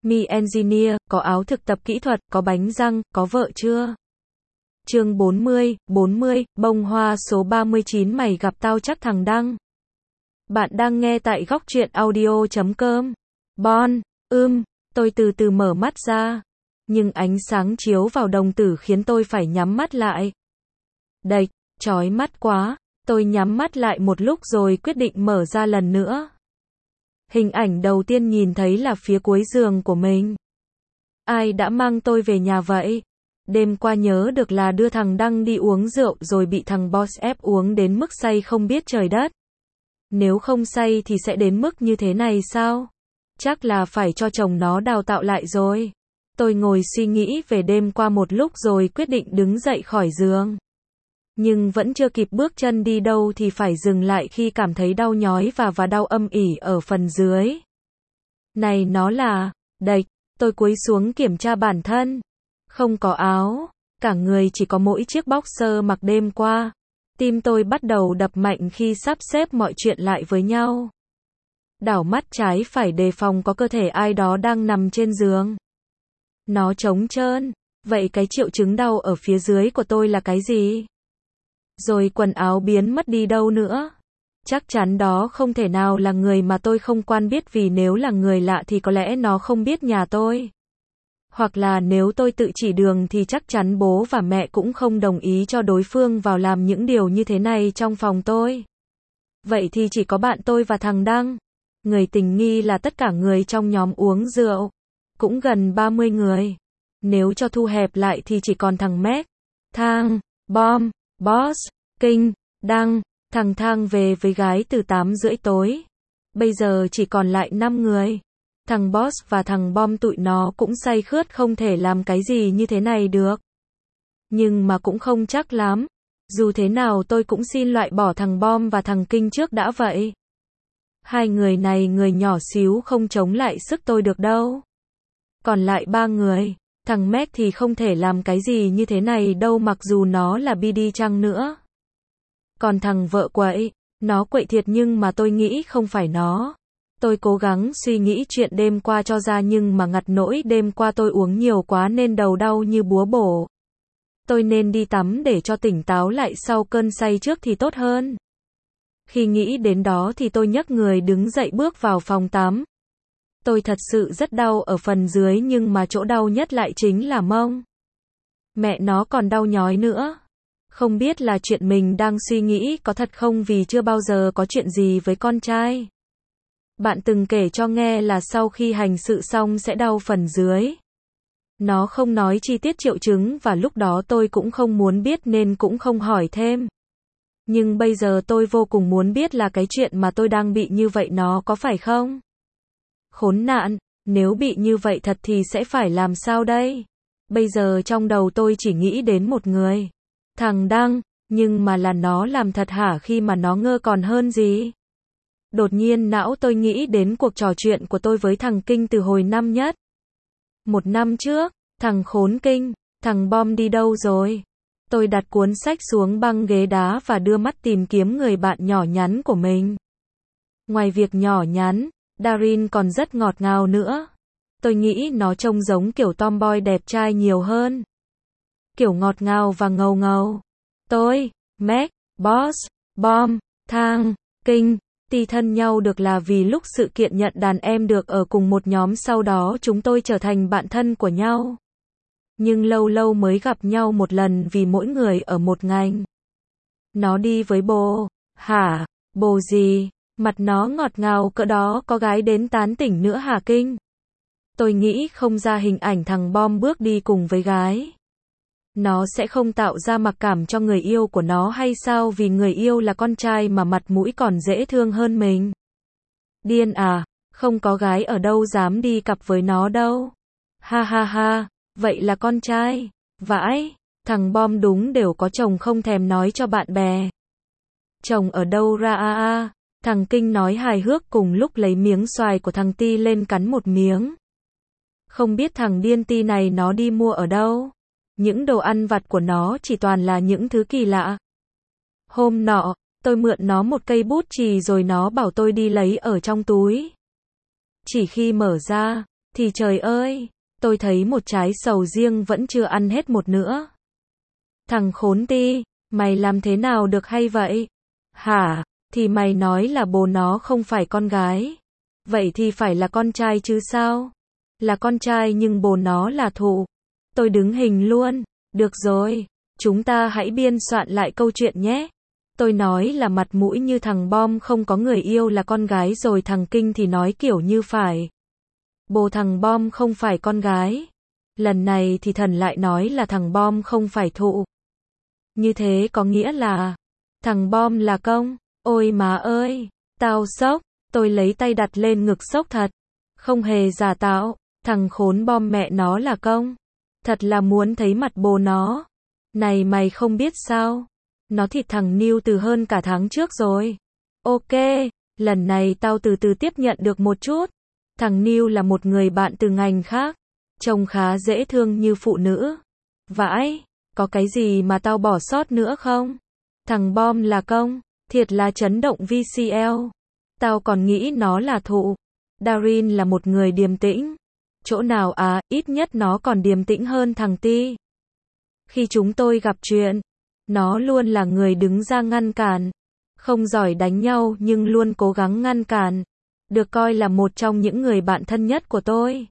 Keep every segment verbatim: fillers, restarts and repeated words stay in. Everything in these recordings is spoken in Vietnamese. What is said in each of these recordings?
Me engineer, có áo thực tập kỹ thuật, có bánh răng, có vợ chưa? Chương bốn mươi, bốn mươi, bông hoa số ba mươi chín mày gặp tao chắc thằng Đăng. Bạn đang nghe tại góc truyện audio chấm com. Bon, ưm, tôi từ từ mở mắt ra. Nhưng ánh sáng chiếu vào đồng tử khiến tôi phải nhắm mắt lại. Đệch, chói mắt quá. Tôi nhắm mắt lại một lúc rồi quyết định mở ra lần nữa. Hình ảnh đầu tiên nhìn thấy là phía cuối giường của mình. Ai đã mang tôi về nhà vậy? Đêm qua nhớ được là đưa thằng Đăng đi uống rượu rồi bị thằng boss ép uống đến mức say không biết trời đất. Nếu không say thì sẽ đến mức như thế này sao? Chắc là phải cho chồng nó đào tạo lại rồi. Tôi ngồi suy nghĩ về đêm qua một lúc rồi quyết định đứng dậy khỏi giường. Nhưng vẫn chưa kịp bước chân đi đâu thì phải dừng lại khi cảm thấy đau nhói và và đau âm ỉ ở phần dưới. Này nó là, đệch, tôi cúi xuống kiểm tra bản thân. Không có áo, cả người chỉ có mỗi chiếc boxer mặc đêm qua. Tim tôi bắt đầu đập mạnh khi sắp xếp mọi chuyện lại với nhau. Đảo mắt trái phải đề phòng có cơ thể ai đó đang nằm trên giường. Nó trống trơn, vậy cái triệu chứng đau ở phía dưới của tôi là cái gì? Rồi quần áo biến mất đi đâu nữa? Chắc chắn đó không thể nào là người mà tôi không quen biết, vì nếu là người lạ thì có lẽ nó không biết nhà tôi. Hoặc là nếu tôi tự chỉ đường thì chắc chắn bố và mẹ cũng không đồng ý cho đối phương vào làm những điều như thế này trong phòng tôi. Vậy thì chỉ có bạn tôi và thằng Đăng. Người tình nghi là tất cả người trong nhóm uống rượu. Cũng gần ba mươi người. Nếu cho thu hẹp lại thì chỉ còn thằng Mac, Thang, Bom, Boss, Kinh, Đăng. Thằng Thang về với gái từ tám rưỡi tối. Bây giờ chỉ còn lại năm người. Thằng Boss và thằng Bom tụi nó cũng say khướt không thể làm cái gì như thế này được. Nhưng mà cũng không chắc lắm. Dù thế nào tôi cũng xin loại bỏ thằng Bom và thằng Kinh trước đã vậy. Hai người này người nhỏ xíu không chống lại sức tôi được đâu. Còn lại ba người, thằng Mac thì không thể làm cái gì như thế này đâu mặc dù nó là bi đi chăng nữa. Còn thằng vợ quậy, nó quậy thiệt nhưng mà tôi nghĩ không phải nó. Tôi cố gắng suy nghĩ chuyện đêm qua cho ra nhưng mà ngặt nỗi đêm qua tôi uống nhiều quá nên đầu đau như búa bổ. Tôi nên đi tắm để cho tỉnh táo lại sau cơn say trước thì tốt hơn. Khi nghĩ đến đó thì tôi nhấc người đứng dậy bước vào phòng tắm. Tôi thật sự rất đau ở phần dưới nhưng mà chỗ đau nhất lại chính là mông. Mẹ nó còn đau nhói nữa. Không biết là chuyện mình đang suy nghĩ có thật không vì chưa bao giờ có chuyện gì với con trai. Bạn từng kể cho nghe là sau khi hành sự xong sẽ đau phần dưới. Nó không nói chi tiết triệu chứng và lúc đó tôi cũng không muốn biết nên cũng không hỏi thêm. Nhưng bây giờ tôi vô cùng muốn biết là cái chuyện mà tôi đang bị như vậy nó có phải không? Khốn nạn, nếu bị như vậy thật thì sẽ phải làm sao đây? Bây giờ trong đầu tôi chỉ nghĩ đến một người. Thằng Đăng, nhưng mà là nó làm thật hả khi mà nó ngơ còn hơn gì? Đột nhiên não tôi nghĩ đến cuộc trò chuyện của tôi với thằng Kinh từ hồi năm nhất. Một năm trước, thằng khốn Kinh, thằng Bom đi đâu rồi? Tôi đặt cuốn sách xuống băng ghế đá và đưa mắt tìm kiếm người bạn nhỏ nhắn của mình. Ngoài việc nhỏ nhắn, Darin còn rất ngọt ngào nữa. Tôi nghĩ nó trông giống kiểu tomboy đẹp trai nhiều hơn. Kiểu ngọt ngào và ngầu ngầu. Tôi, Mac, Boss, Bom, Thang, Kinh, ti thân nhau được là vì lúc sự kiện nhận đàn em được ở cùng một nhóm sau đó chúng tôi trở thành bạn thân của nhau. Nhưng lâu lâu mới gặp nhau một lần vì mỗi người ở một ngành. Nó đi với bồ. Hả? Bồ gì? Mặt nó ngọt ngào cỡ đó có gái đến tán tỉnh nữa hả Kinh? Tôi nghĩ không ra hình ảnh thằng Bom bước đi cùng với gái. Nó sẽ không tạo ra mặc cảm cho người yêu của nó hay sao vì người yêu là con trai mà mặt mũi còn dễ thương hơn mình. Điên à, không có gái ở đâu dám đi cặp với nó đâu. Ha ha ha, vậy là con trai. Vãi, thằng Bom đúng đều có chồng không thèm nói cho bạn bè. Chồng ở đâu ra a a, thằng Kinh nói hài hước cùng lúc lấy miếng xoài của thằng Ti lên cắn một miếng. Không biết thằng điên Ti này nó đi mua ở đâu. Những đồ ăn vặt của nó chỉ toàn là những thứ kỳ lạ. Hôm nọ, tôi mượn nó một cây bút chì rồi nó bảo tôi đi lấy ở trong túi. Chỉ khi mở ra, Thì trời ơi, tôi thấy một trái sầu riêng vẫn chưa ăn hết một nữa. Thằng khốn ti, mày làm thế nào được hay vậy? Hả, thì mày nói là bố nó không phải con gái. Vậy thì phải là con trai chứ sao? Là con trai nhưng bố nó là thụ. Tôi đứng hình luôn. Được rồi, chúng ta hãy biên soạn lại câu chuyện nhé. Tôi nói là mặt mũi như thằng Bom không có người yêu là con gái rồi thằng Kinh thì nói kiểu như phải. Bố thằng Bom không phải con gái. Lần này thì Thần lại nói là thằng Bom không phải thụ. Như thế có nghĩa là thằng Bom là công. Ôi má ơi, tao sốc. Tôi lấy tay đặt lên ngực sốc thật. Không hề giả tạo, thằng khốn Bom mẹ nó là công. Thật là muốn thấy mặt bố nó. Này mày không biết sao? Nó thịt thằng Niu từ hơn cả tháng trước rồi. Ok, lần này tao từ từ tiếp nhận được một chút. Thằng Niu là một người bạn từ ngành khác. Trông khá dễ thương như phụ nữ. Vãi, có cái gì mà tao bỏ sót nữa không? Thằng Bom là công, thiệt là chấn động vê xê lờ. Tao còn nghĩ nó là thụ. Darin là một người điềm tĩnh. Chỗ nào à, ít nhất nó còn điềm tĩnh hơn thằng Ti. Khi chúng tôi gặp chuyện, nó luôn là người đứng ra ngăn cản. Không giỏi đánh nhau nhưng luôn cố gắng ngăn cản. Được coi là một trong những người bạn thân nhất của tôi.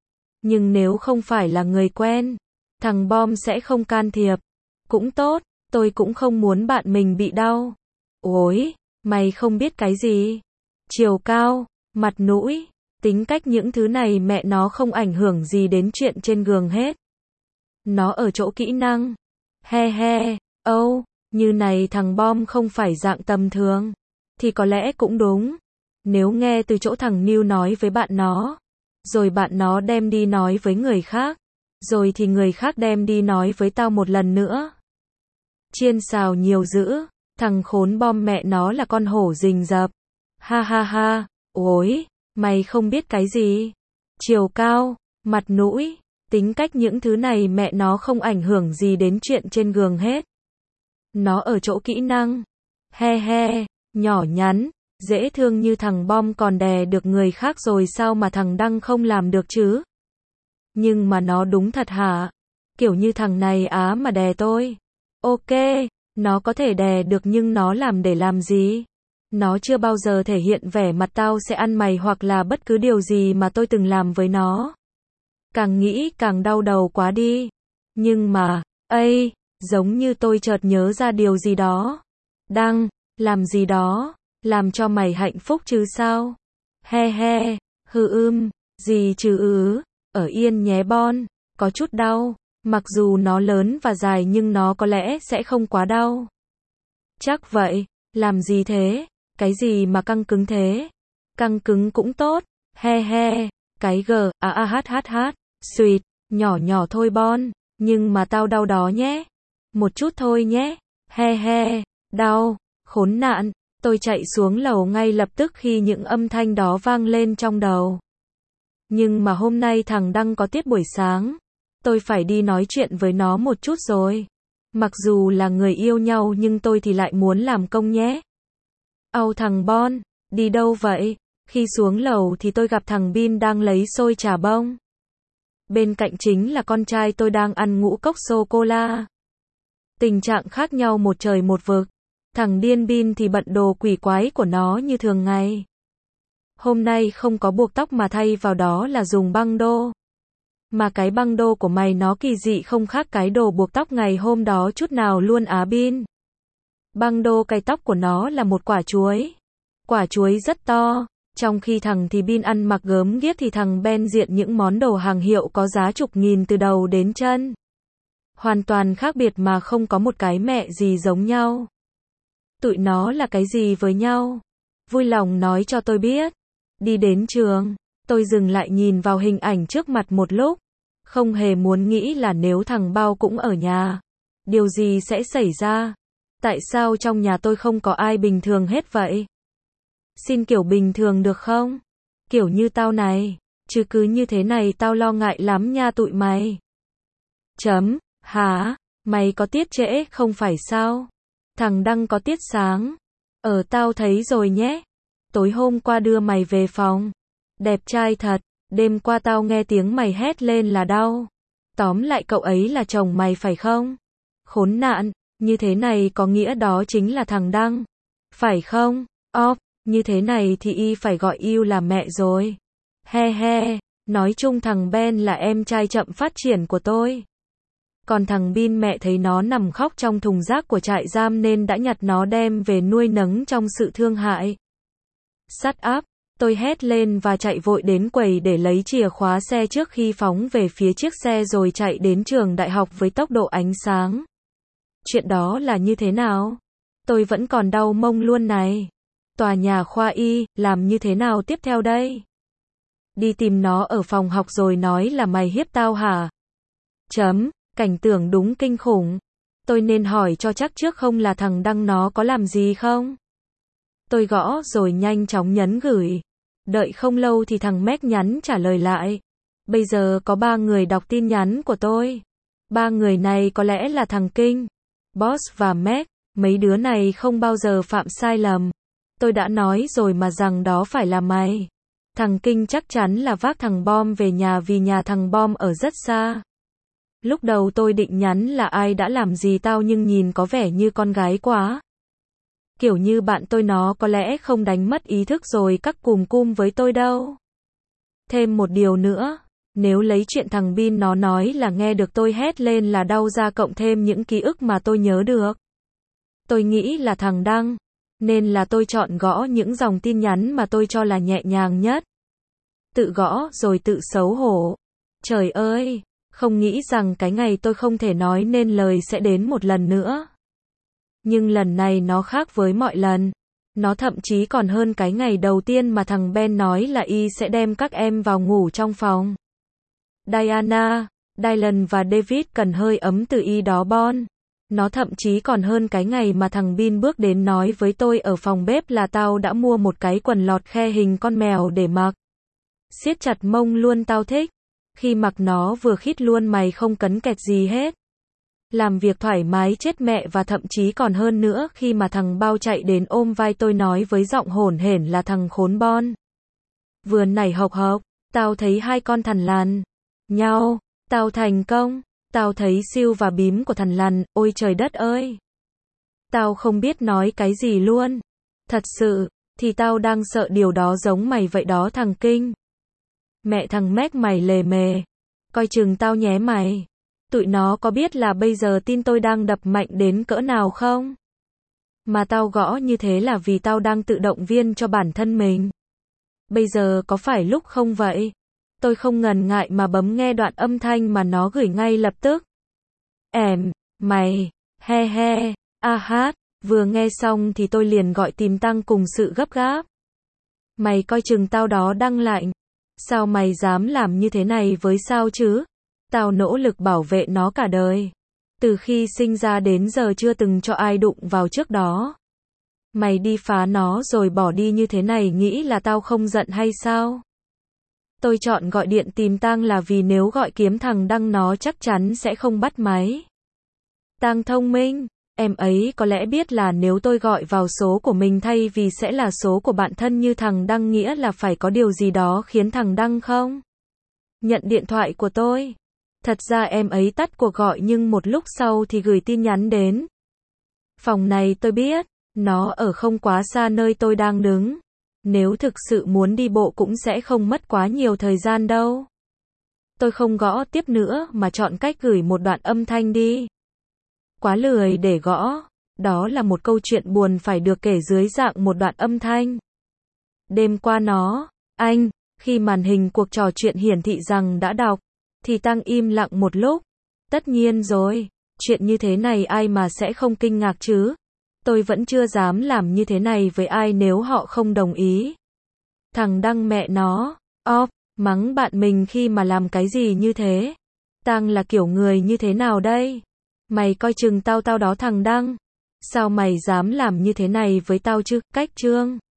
Nhưng nếu không phải là người quen, thằng Bom sẽ không can thiệp. Cũng tốt, tôi cũng không muốn bạn mình bị đau. Ôi, mày không biết cái gì. Chiều cao, mặt mũi, tính cách những thứ này mẹ nó không ảnh hưởng gì đến chuyện trên giường hết. Nó ở chỗ kỹ năng. He he, âu, oh, như này thằng Bom không phải dạng tầm thường. Thì có lẽ cũng đúng. Nếu nghe từ chỗ thằng Niu nói với bạn nó, rồi bạn nó đem đi nói với người khác, rồi thì người khác đem đi nói với tao một lần nữa. Chiên xào nhiều dữ, thằng khốn Bom mẹ nó là con hổ rình rập. Ha ha ha, ôi, mày không biết cái gì. Chiều cao, mặt mũi, tính cách những thứ này mẹ nó không ảnh hưởng gì đến chuyện trên giường hết. Nó ở chỗ kỹ năng. He he, nhỏ nhắn, dễ thương như thằng Bom còn đè được người khác rồi sao mà thằng Đăng không làm được chứ? Nhưng mà nó đúng thật hả? Kiểu như thằng này á mà đè tôi. Ok, nó có thể đè được nhưng nó làm để làm gì? Nó chưa bao giờ thể hiện vẻ mặt tao sẽ ăn mày hoặc là bất cứ điều gì mà tôi từng làm với nó. Càng nghĩ càng đau đầu quá đi. Nhưng mà, ây, giống như tôi chợt nhớ ra điều gì đó. Đăng, làm gì đó, làm cho mày hạnh phúc chứ sao? He he, hư ưm, gì chứ ứ, ở yên nhé Bon, có chút đau, mặc dù nó lớn và dài nhưng nó có lẽ sẽ không quá đau. Chắc vậy, làm gì thế? Cái gì mà căng cứng thế? Căng cứng cũng tốt, he he, cái g, a a h h h, sweet, nhỏ nhỏ thôi Bon, nhưng mà tao đau đó nhé. Một chút thôi nhé, he he, đau, khốn nạn. Tôi chạy xuống lầu ngay lập tức khi những âm thanh đó vang lên trong đầu. Nhưng mà hôm nay thằng Đăng có tiết buổi sáng. Tôi phải đi nói chuyện với nó một chút rồi. Mặc dù là người yêu nhau nhưng tôi thì lại muốn làm công nhé. Âu thằng Bon, đi đâu vậy? Khi xuống lầu thì tôi gặp thằng Bin đang lấy xôi trà bông. Bên cạnh chính là con trai tôi đang ăn ngũ cốc sô-cô-la. Tình trạng khác nhau một trời một vực. Thằng điên Bin thì bận đồ quỷ quái của nó như thường ngày. Hôm nay không có buộc tóc mà thay vào đó là dùng băng đô. Mà cái băng đô của mày nó kỳ dị không khác cái đồ buộc tóc ngày hôm đó chút nào luôn á Bin. Băng đô cài tóc của nó là một quả chuối. Quả chuối rất to. Trong khi thằng thì Bin ăn mặc gớm ghiếc thì thằng Ben diện những món đồ hàng hiệu có giá chục nghìn từ đầu đến chân. Hoàn toàn khác biệt mà không có một cái mẹ gì giống nhau. Tụi nó là cái gì với nhau? Vui lòng nói cho tôi biết. Đi đến trường, tôi dừng lại nhìn vào hình ảnh trước mặt một lúc. Không hề muốn nghĩ là nếu thằng Bao cũng ở nhà, điều gì sẽ xảy ra? Tại sao trong nhà tôi không có ai bình thường hết vậy? Xin kiểu bình thường được không? Kiểu như tao này, chứ cứ như thế này tao lo ngại lắm nha tụi mày. Chấm, hả? Mày có tiết trễ không phải sao? Thằng Đăng có tiết sáng. Ờ tao thấy rồi nhé. Tối hôm qua đưa mày về phòng. Đẹp trai thật. Đêm qua tao nghe tiếng mày hét lên là đau. Tóm lại cậu ấy là chồng mày phải không? Khốn nạn, như thế này có nghĩa đó chính là thằng Đăng. Phải không? Off, như thế này thì y phải gọi yêu là mẹ rồi. He he, nói chung thằng Ben là em trai chậm phát triển của tôi. Còn thằng Bin mẹ thấy nó nằm khóc trong thùng rác của trại giam nên đã nhặt nó đem về nuôi nấng trong sự thương hại. Shut up, tôi hét lên và chạy vội đến quầy để lấy chìa khóa xe trước khi phóng về phía chiếc xe rồi chạy đến trường đại học với tốc độ ánh sáng. Chuyện đó là như thế nào? Tôi vẫn còn đau mông luôn này. Tòa nhà khoa y, làm như thế nào tiếp theo đây? Đi tìm nó ở phòng học rồi nói là mày hiếp tao hả? Chấm, cảnh tượng đúng kinh khủng. Tôi nên hỏi cho chắc trước không là thằng Đăng nó có làm gì không? Tôi gõ rồi nhanh chóng nhấn gửi. Đợi không lâu thì thằng Mac nhắn trả lời lại. Bây giờ có ba người đọc tin nhắn của tôi. Ba người này có lẽ là thằng Kinh, Boss và Mac. Mấy đứa này không bao giờ phạm sai lầm. Tôi đã nói rồi mà rằng đó phải là mày. Thằng Kinh chắc chắn là vác thằng Bom về nhà vì nhà thằng Bom ở rất xa. Lúc đầu tôi định nhắn là ai đã làm gì tao nhưng nhìn có vẻ như con gái quá. Kiểu như bạn tôi nó có lẽ không đánh mất ý thức rồi cắc cùm cum với tôi đâu. Thêm một điều nữa, nếu lấy chuyện thằng Bin nó nói là nghe được tôi hét lên là đau ra cộng thêm những ký ức mà tôi nhớ được. Tôi nghĩ là thằng Đăng, nên là tôi chọn gõ những dòng tin nhắn mà tôi cho là nhẹ nhàng nhất. Tự gõ rồi tự xấu hổ. Trời ơi, không nghĩ rằng cái ngày tôi không thể nói nên lời sẽ đến một lần nữa. Nhưng lần này nó khác với mọi lần. Nó thậm chí còn hơn cái ngày đầu tiên mà thằng Ben nói là y sẽ đem các em vào ngủ trong phòng. Diana, Dylan và David cần hơi ấm từ y đó Bon. Nó thậm chí còn hơn cái ngày mà thằng Bin bước đến nói với tôi ở phòng bếp là tao đã mua một cái quần lọt khe hình con mèo để mặc. Siết chặt mông luôn tao thích. Khi mặc nó vừa khít luôn mày không cấn kẹt gì hết. Làm việc thoải mái chết mẹ và thậm chí còn hơn nữa khi mà thằng Bao chạy đến ôm vai tôi nói với giọng hổn hển là thằng khốn Bon. Vừa nảy hộc hộc, tao thấy hai con thằn lằn nhau, tao thành công, tao thấy siêu và bím của thằn lằn, ôi trời đất ơi. Tao không biết nói cái gì luôn. Thật sự, thì tao đang sợ điều đó giống mày vậy đó thằng Kinh. Mẹ thằng Mac mày lề mề. Coi chừng tao nhé mày. Tụi nó có biết là bây giờ tin tôi đang đập mạnh đến cỡ nào không? Mà tao gõ như thế là vì tao đang tự động viên cho bản thân mình. Bây giờ có phải lúc không vậy? Tôi không ngần ngại mà bấm nghe đoạn âm thanh mà nó gửi ngay lập tức. Em, mày, he he, a hát, vừa nghe xong thì tôi liền gọi tìm Tăng cùng sự gấp gáp. Mày coi chừng tao đó Đăng lạnh. Sao mày dám làm như thế này với sao chứ? Tao nỗ lực bảo vệ nó cả đời. Từ khi sinh ra đến giờ chưa từng cho ai đụng vào trước đó. Mày đi phá nó rồi bỏ đi như thế này nghĩ là tao không giận hay sao? Tôi chọn gọi điện tìm Tang là vì nếu gọi kiếm thằng Đăng nó chắc chắn sẽ không bắt máy. Tang thông minh, em ấy có lẽ biết là nếu tôi gọi vào số của mình thay vì sẽ là số của bạn thân như thằng Đăng nghĩa là phải có điều gì đó khiến thằng Đăng không nhận điện thoại của tôi. Thật ra em ấy tắt cuộc gọi nhưng một lúc sau thì gửi tin nhắn đến. Phòng này tôi biết, nó ở không quá xa nơi tôi đang đứng. Nếu thực sự muốn đi bộ cũng sẽ không mất quá nhiều thời gian đâu. Tôi không gõ tiếp nữa mà chọn cách gửi một đoạn âm thanh đi. Quá lười để gõ. Đó là một câu chuyện buồn phải được kể dưới dạng một đoạn âm thanh. Đêm qua nó, anh, khi màn hình cuộc trò chuyện hiển thị rằng đã đọc, thì Tăng im lặng một lúc. Tất nhiên rồi, chuyện như thế này ai mà sẽ không kinh ngạc chứ. Tôi vẫn chưa dám làm như thế này với ai nếu họ không đồng ý. Thằng Đăng mẹ nó, off, mắng bạn mình khi mà làm cái gì như thế. Tăng là kiểu người như thế nào đây? Mày coi chừng tao tao đó thằng Đăng. Sao mày dám làm như thế này với tao chứ? Cách Trương.